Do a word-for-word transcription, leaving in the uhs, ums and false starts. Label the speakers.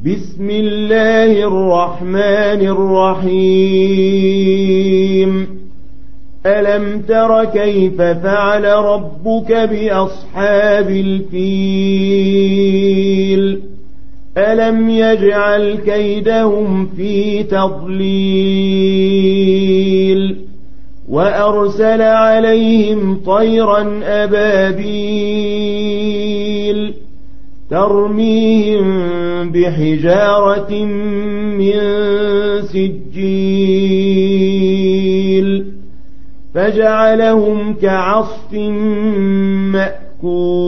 Speaker 1: بسم الله الرحمن الرحيم ألم تر كيف فعل ربك بأصحاب الفيل ألم يجعل كيدهم في تضليل وأرسل عليهم طيرا أبابيل ترميهم بحجارة من سجيل فجعلهم كعصف مأكول